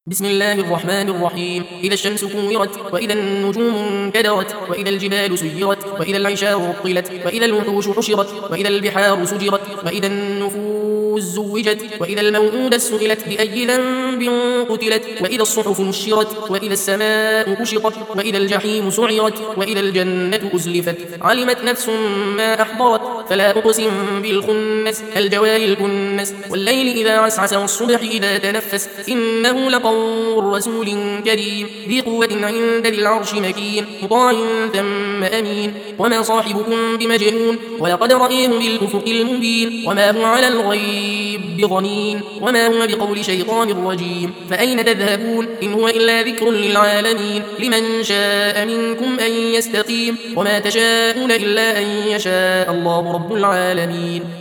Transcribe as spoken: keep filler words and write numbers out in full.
بسم الله الرحمن الرحيم. إذا الشمس كورت، وإذا النجوم انكدرت، وإذا الجبال سيرت، وإذا العشار عطلت، وإذا الوحوش حشرت، وإذا البحار سجرت، وإذا النفوس زوجت، وإذا الموءودة سئلت بأي ذنب قتلت، وإذا الصحف نشرت، وإذا السماء كشطت، وإذا الجحيم سعرت، وإذا الجنة أزلفت. علمت نفس ما أحضرت، فلا أقسم بالخنس الجوار الكنس، والليل إذا عسعس، والصبح إذا تنفس، إنه لقول رسول كريم ذي قوة عند ذي العرش مكين، مطاع ثم أمين. وما صاحبكم بمجنون، ولقد رأيه بالأفق المبين، وما هو على الغيب بضنين، وما هو بقول شيطان رجيم. فأين تذهبون؟ إن هو إلا ذكر للعالمين، لمن شاء منكم أن يستقيم، وما تشاءون إلا أن يشاء الله رب العالمين.